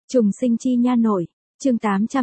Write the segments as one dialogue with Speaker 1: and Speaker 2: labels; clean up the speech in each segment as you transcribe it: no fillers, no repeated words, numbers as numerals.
Speaker 1: Trùng sinh chi nha nội, chương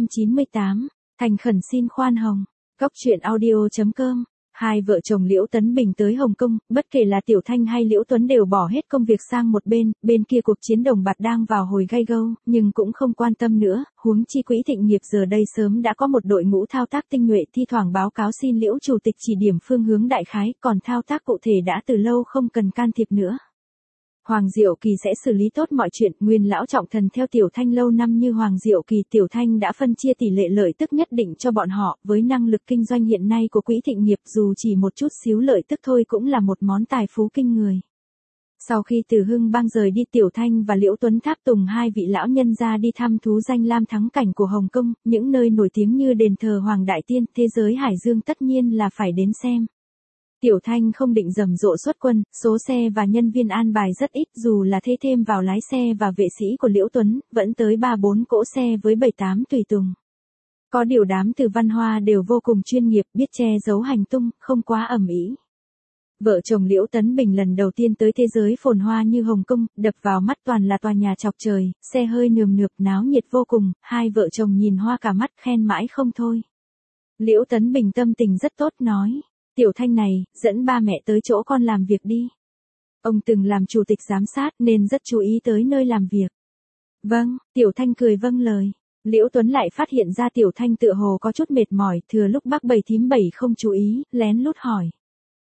Speaker 1: 898, thành khẩn xin khoan hồng, góc truyện audio.com. Hai vợ chồng Liễu Tấn Bình tới Hồng Kông, bất kể là Tiểu Thanh hay Liễu Tuấn đều bỏ hết công việc sang một bên kia cuộc chiến đồng bạt đang vào hồi gay gâu, nhưng cũng không quan tâm nữa, huống chi Quỹ Thịnh Nghiệp giờ đây sớm đã có một đội ngũ thao tác tinh nhuệ thi thoảng báo cáo xin Liễu Chủ tịch chỉ điểm phương hướng đại khái, còn thao tác cụ thể đã từ lâu không cần can thiệp nữa. Hoàng Diệu Kỳ sẽ xử lý tốt mọi chuyện, nguyên lão trọng thần theo Tiểu Thanh lâu năm như Hoàng Diệu Kỳ, Tiểu Thanh đã phân chia tỷ lệ lợi tức nhất định cho bọn họ, với năng lực kinh doanh hiện nay của Quỹ Thịnh Nghiệp dù chỉ một chút xíu lợi tức thôi cũng là một món tài phú kinh người. Sau khi từ Hưng Bang rời đi, Tiểu Thanh và Liễu Tuấn tháp tùng hai vị lão nhân ra đi thăm thú danh lam thắng cảnh của Hồng Kông, những nơi nổi tiếng như đền thờ Hoàng Đại Tiên, thế giới Hải Dương tất nhiên là phải đến xem. Tiểu Thanh không định rầm rộ xuất quân, số xe và nhân viên an bài rất ít, dù là thế thêm vào lái xe và vệ sĩ của Liễu Tuấn, vẫn tới 3-4 cỗ xe với 7-8 tùy tùng. Có điều đám Từ Văn Hoa đều vô cùng chuyên nghiệp, biết che giấu hành tung, không quá ầm ĩ. Vợ chồng Liễu Tấn Bình lần đầu tiên tới thế giới phồn hoa như Hồng Kông, đập vào mắt toàn là tòa nhà chọc trời, xe hơi nườm nượp náo nhiệt vô cùng, hai vợ chồng nhìn hoa cả mắt khen mãi không thôi. Liễu Tấn Bình tâm tình rất tốt nói. Tiểu Thanh này, dẫn ba mẹ tới chỗ con làm việc đi. Ông từng làm chủ tịch giám sát nên rất chú ý tới nơi làm việc. Vâng, Tiểu Thanh cười vâng lời. Liễu Tuấn lại phát hiện ra Tiểu Thanh tựa hồ có chút mệt mỏi, thừa lúc bác Bảy thím Bảy không chú ý, lén lút hỏi.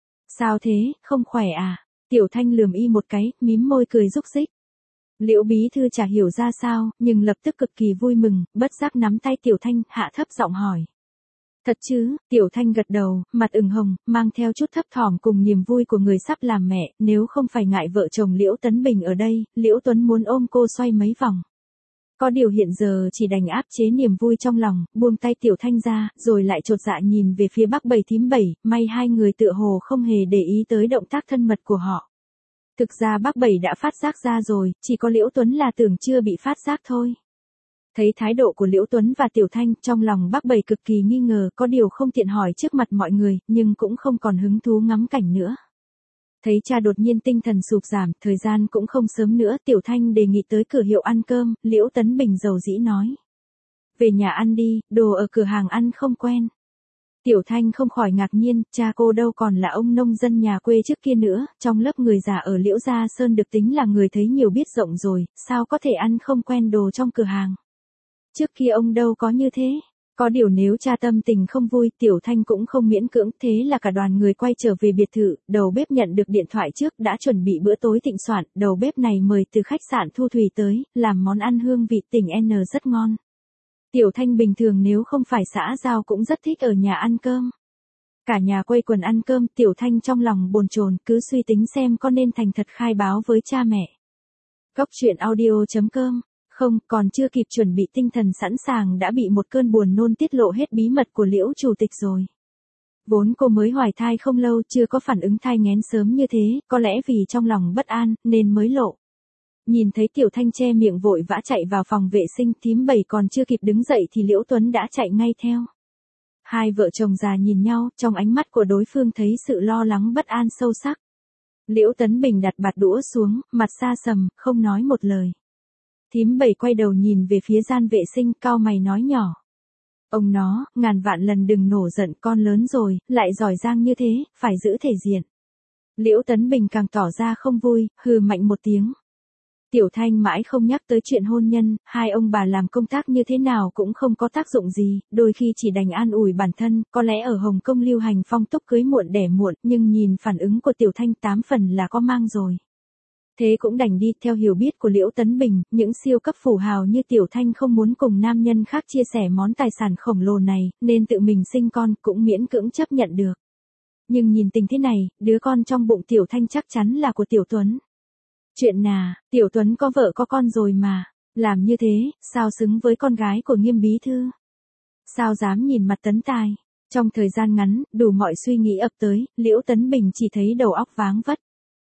Speaker 1: Sao thế, không khỏe à? Tiểu Thanh lườm y một cái, mím môi cười rúc rích. Liễu bí thư chả hiểu ra sao, nhưng lập tức cực kỳ vui mừng, bất giác nắm tay Tiểu Thanh, hạ thấp giọng hỏi. Thật chứ, Tiểu Thanh gật đầu, mặt ửng hồng, mang theo chút thấp thỏm cùng niềm vui của người sắp làm mẹ, nếu không phải ngại vợ chồng Liễu Tấn Bình ở đây, Liễu Tuấn muốn ôm cô xoay mấy vòng. Có điều hiện giờ chỉ đành áp chế niềm vui trong lòng, buông tay Tiểu Thanh ra, rồi lại chột dạ nhìn về phía bác Bảy thím Bảy, may hai người tựa hồ không hề để ý tới động tác thân mật của họ. Thực ra bác Bảy đã phát giác ra rồi, chỉ có Liễu Tuấn là tưởng chưa bị phát giác thôi. Thấy thái độ của Liễu Tuấn và Tiểu Thanh, trong lòng bác Bảy cực kỳ nghi ngờ, có điều không tiện hỏi trước mặt mọi người, nhưng cũng không còn hứng thú ngắm cảnh nữa. Thấy cha đột nhiên tinh thần sụp giảm, thời gian cũng không sớm nữa, Tiểu Thanh đề nghị tới cửa hiệu ăn cơm, Liễu Tấn Bình dầu dĩ nói. Về nhà ăn đi, đồ ở cửa hàng ăn không quen. Tiểu Thanh không khỏi ngạc nhiên, cha cô đâu còn là ông nông dân nhà quê trước kia nữa, trong lớp người già ở Liễu Gia Sơn được tính là người thấy nhiều biết rộng rồi, sao có thể ăn không quen đồ trong cửa hàng. Trước kia ông đâu có như thế. Có điều nếu cha tâm tình không vui, Tiểu Thanh cũng không miễn cưỡng, thế là cả đoàn người quay trở về biệt thự, đầu bếp nhận được điện thoại trước đã chuẩn bị bữa tối thịnh soạn, đầu bếp này mời từ khách sạn Thu Thủy tới, làm món ăn hương vị tỉnh N rất ngon. Tiểu Thanh bình thường nếu không phải xã giao cũng rất thích ở nhà ăn cơm. Cả nhà quây quần ăn cơm, Tiểu Thanh trong lòng bồn chồn, cứ suy tính xem có nên thành thật khai báo với cha mẹ. Góc truyện audio.com. Không, còn chưa kịp chuẩn bị tinh thần sẵn sàng đã bị một cơn buồn nôn tiết lộ hết bí mật của Liễu Chủ tịch rồi. Vốn cô mới hoài thai không lâu, chưa có phản ứng thai nghén sớm như thế, có lẽ vì trong lòng bất an, nên mới lộ. Nhìn thấy Tiểu Thanh che miệng vội vã chạy vào phòng vệ sinh, thím Bảy còn chưa kịp đứng dậy thì Liễu Tuấn đã chạy ngay theo. Hai vợ chồng già nhìn nhau, trong ánh mắt của đối phương thấy sự lo lắng bất an sâu sắc. Liễu Tấn Bình đặt bạt đũa xuống, mặt xa sầm, không nói một lời. Thím Bảy quay đầu nhìn về phía gian vệ sinh, cau mày nói nhỏ. Ông nó, ngàn vạn lần đừng nổ giận, con lớn rồi, lại giỏi giang như thế, phải giữ thể diện. Liễu Tấn Bình càng tỏ ra không vui, hừ mạnh một tiếng. Tiểu Thanh mãi không nhắc tới chuyện hôn nhân, hai ông bà làm công tác như thế nào cũng không có tác dụng gì, đôi khi chỉ đành an ủi bản thân, có lẽ ở Hồng Kông lưu hành phong tục cưới muộn đẻ muộn, nhưng nhìn phản ứng của Tiểu Thanh 8 phần là có mang rồi. Thế cũng đành đi, theo hiểu biết của Liễu Tấn Bình, những siêu cấp phú hào như Tiểu Thanh không muốn cùng nam nhân khác chia sẻ món tài sản khổng lồ này, nên tự mình sinh con cũng miễn cưỡng chấp nhận được. Nhưng nhìn tình thế này, đứa con trong bụng Tiểu Thanh chắc chắn là của Tiểu Tuấn. Chuyện nà, Tiểu Tuấn có vợ có con rồi mà, làm như thế, sao xứng với con gái của Nghiêm bí thư? Sao dám nhìn mặt Tấn Tài? Trong thời gian ngắn, đủ mọi suy nghĩ ập tới, Liễu Tấn Bình chỉ thấy đầu óc váng vất.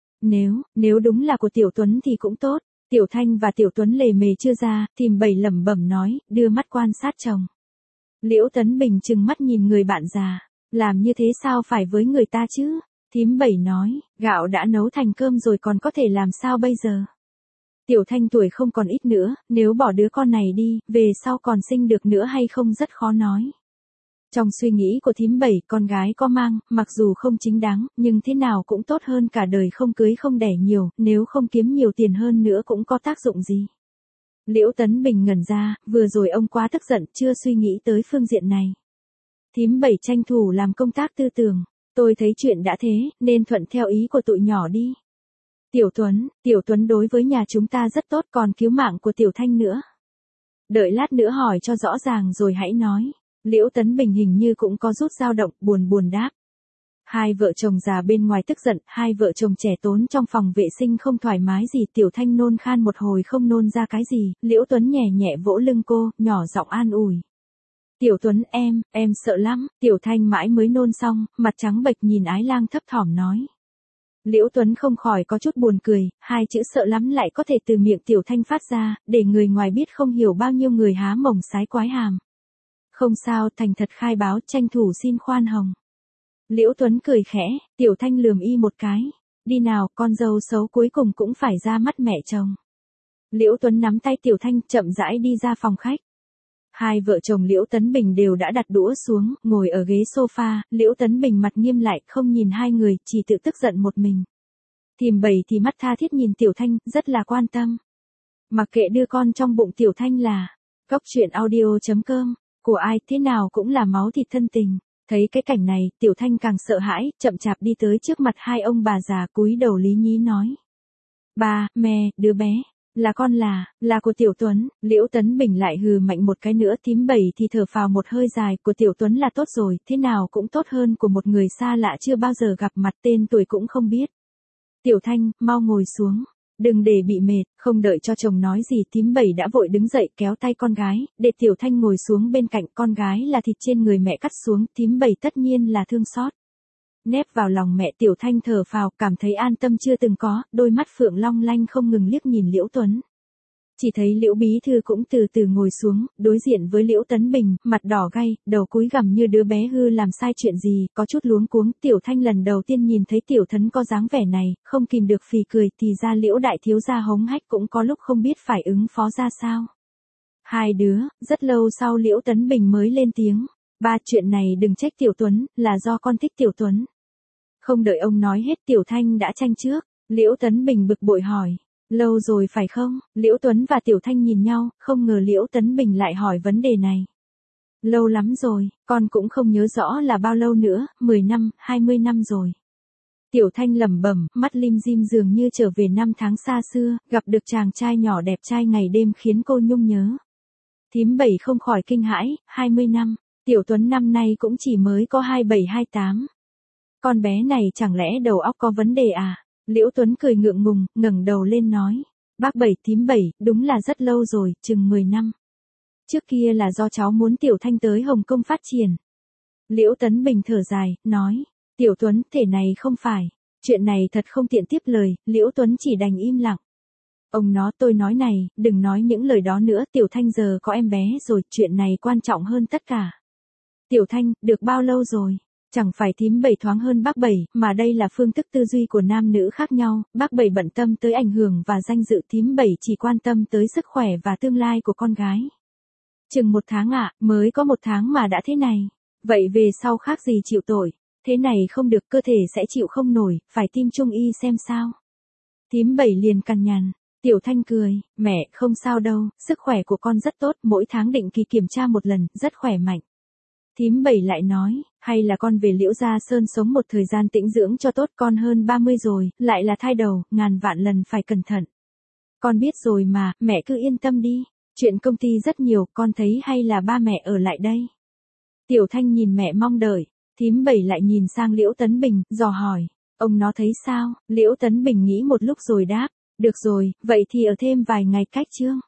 Speaker 1: Nếu đúng là của Tiểu Tuấn thì cũng tốt. Tiểu Thanh và Tiểu Tuấn lề mề chưa ra, thím Bảy lẩm bẩm nói, đưa mắt quan sát chồng. Liễu Tấn Bình trừng mắt nhìn người bạn già, làm như thế sao phải với người ta chứ? Thím Bảy nói, gạo đã nấu thành cơm rồi còn có thể làm sao bây giờ? Tiểu Thanh tuổi không còn ít nữa, nếu bỏ đứa con này đi, về sau còn sinh được nữa hay không rất khó nói. Trong suy nghĩ của thím Bảy, con gái có mang, mặc dù không chính đáng, nhưng thế nào cũng tốt hơn cả đời không cưới không đẻ nhiều, nếu không kiếm nhiều tiền hơn nữa cũng có tác dụng gì. Liễu Tấn Bình ngẩn ra, vừa rồi ông quá tức giận, chưa suy nghĩ tới phương diện này. Thím Bảy tranh thủ làm công tác tư tưởng, tôi thấy chuyện đã thế, nên thuận theo ý của tụi nhỏ đi. Tiểu Tuấn đối với nhà chúng ta rất tốt, còn cứu mạng của Tiểu Thanh nữa. Đợi lát nữa hỏi cho rõ ràng rồi hãy nói. Liễu Tấn Bình hình như cũng có chút dao động, buồn đáp. Hai vợ chồng già bên ngoài tức giận, hai vợ chồng trẻ tốn trong phòng vệ sinh không thoải mái gì, Tiểu Thanh nôn khan một hồi không nôn ra cái gì, Liễu Tuấn nhẹ nhẹ vỗ lưng cô, nhỏ giọng an ủi. Tiểu Tuấn em sợ lắm, Tiểu Thanh mãi mới nôn xong, mặt trắng bệch nhìn Ái Lang thấp thỏm nói. Liễu Tuấn không khỏi có chút buồn cười, hai chữ sợ lắm lại có thể từ miệng Tiểu Thanh phát ra, để người ngoài biết không hiểu bao nhiêu người há mồm sái quái hàm. Không sao, thành thật khai báo, tranh thủ xin khoan hồng. Liễu Tuấn cười khẽ, Tiểu Thanh lườm y một cái. Đi nào, con dâu xấu cuối cùng cũng phải ra mắt mẹ chồng. Liễu Tuấn nắm tay Tiểu Thanh chậm rãi đi ra phòng khách. Hai vợ chồng Liễu Tấn Bình đều đã đặt đũa xuống, ngồi ở ghế sofa, Liễu Tấn Bình mặt nghiêm lại, không nhìn hai người, chỉ tự tức giận một mình. Thím Bảy thì mắt tha thiết nhìn Tiểu Thanh, rất là quan tâm. Mặc kệ đưa con trong bụng Tiểu Thanh là goctruyện.audio.com, của ai thế nào cũng là máu thịt thân tình. Thấy cái cảnh này, Tiểu Thanh càng sợ hãi, chậm chạp đi tới trước mặt hai ông bà già, cúi đầu lý nhí nói. Ba, mẹ, đứa bé. Là con là của Tiểu Tuấn. Liễu Tấn Bình lại hừ mạnh một cái nữa, thím Bảy thì thở phào một hơi dài, của Tiểu Tuấn là tốt rồi, thế nào cũng tốt hơn của một người xa lạ chưa bao giờ gặp mặt, tên tuổi cũng không biết. Tiểu Thanh, mau ngồi xuống, đừng để bị mệt. Không đợi cho chồng nói gì, thím Bảy đã vội đứng dậy kéo tay con gái, để Tiểu Thanh ngồi xuống bên cạnh. Con gái là thịt trên người mẹ cắt xuống, thím Bảy tất nhiên là thương xót. Nép vào lòng mẹ, Tiểu Thanh thở phào, cảm thấy an tâm chưa từng có, đôi mắt phượng long lanh không ngừng liếc nhìn Liễu Tuấn. Chỉ thấy Liễu Bí Thư cũng từ từ ngồi xuống, đối diện với Liễu Tấn Bình, mặt đỏ gay, đầu cúi gằm như đứa bé hư làm sai chuyện gì, có chút luống cuống. Tiểu Thanh lần đầu tiên nhìn thấy Tiểu Thấn có dáng vẻ này, không kìm được phì cười, thì ra Liễu đại thiếu gia hống hách cũng có lúc không biết phải ứng phó ra sao. Hai đứa, rất lâu sau Liễu Tấn Bình mới lên tiếng. Ba, chuyện này đừng trách Tiểu Tuấn, là do con thích Tiểu Tuấn. Không đợi ông nói hết, Tiểu Thanh đã tranh trước. Liễu Tấn Bình bực bội hỏi. Lâu rồi phải không? Liễu Tuấn và Tiểu Thanh nhìn nhau, không ngờ Liễu Tấn Bình lại hỏi vấn đề này. Lâu lắm rồi, con cũng không nhớ rõ là bao lâu nữa, 10 năm, 20 năm rồi. Tiểu Thanh lẩm bẩm, mắt lim dim dường như trở về năm tháng xa xưa, gặp được chàng trai nhỏ đẹp trai ngày đêm khiến cô nhung nhớ. Thím Bảy không khỏi kinh hãi, 20 năm, Tiểu Tuấn năm nay cũng chỉ mới có 27-28. Con bé này chẳng lẽ đầu óc có vấn đề à? Liễu Tuấn cười ngượng ngùng, ngẩng đầu lên nói. Bác Bảy, thím Bảy, đúng là rất lâu rồi, chừng 10 năm. Trước kia là do cháu muốn Tiểu Thanh tới Hồng Kông phát triển. Liễu Tấn Bình thở dài, nói. Tiểu Tuấn, thể này không phải. Chuyện này thật không tiện tiếp lời, Liễu Tuấn chỉ đành im lặng. Ông nó, tôi nói này, đừng nói những lời đó nữa, Tiểu Thanh giờ có em bé rồi, chuyện này quan trọng hơn tất cả. Tiểu Thanh, được bao lâu rồi? Chẳng phải thím Bảy thoáng hơn bác Bảy, mà đây là phương thức tư duy của nam nữ khác nhau, bác Bảy bận tâm tới ảnh hưởng và danh dự, thím Bảy chỉ quan tâm tới sức khỏe và tương lai của con gái. Chừng 1 tháng ạ, mới có 1 tháng mà đã thế này. Vậy về sau khác gì chịu tội, thế này không được, cơ thể sẽ chịu không nổi, phải tim trung y xem sao. Thím Bảy liền cằn nhằn. Tiểu Thanh cười, mẹ, không sao đâu, sức khỏe của con rất tốt, mỗi tháng định kỳ kiểm tra 1 lần, rất khỏe mạnh. Thím Bảy lại nói, hay là con về Liễu Gia Sơn sống một thời gian tĩnh dưỡng cho tốt, con hơn 30 rồi, lại là thai đầu, ngàn vạn lần phải cẩn thận. Con biết rồi mà, mẹ cứ yên tâm đi, chuyện công ty rất nhiều, con thấy hay là ba mẹ ở lại đây. Tiểu Thanh nhìn mẹ mong đợi, thím Bảy lại nhìn sang Liễu Tấn Bình, dò hỏi, ông nó thấy sao? Liễu Tấn Bình nghĩ một lúc rồi đáp, được rồi, vậy thì ở thêm vài ngày cách chương.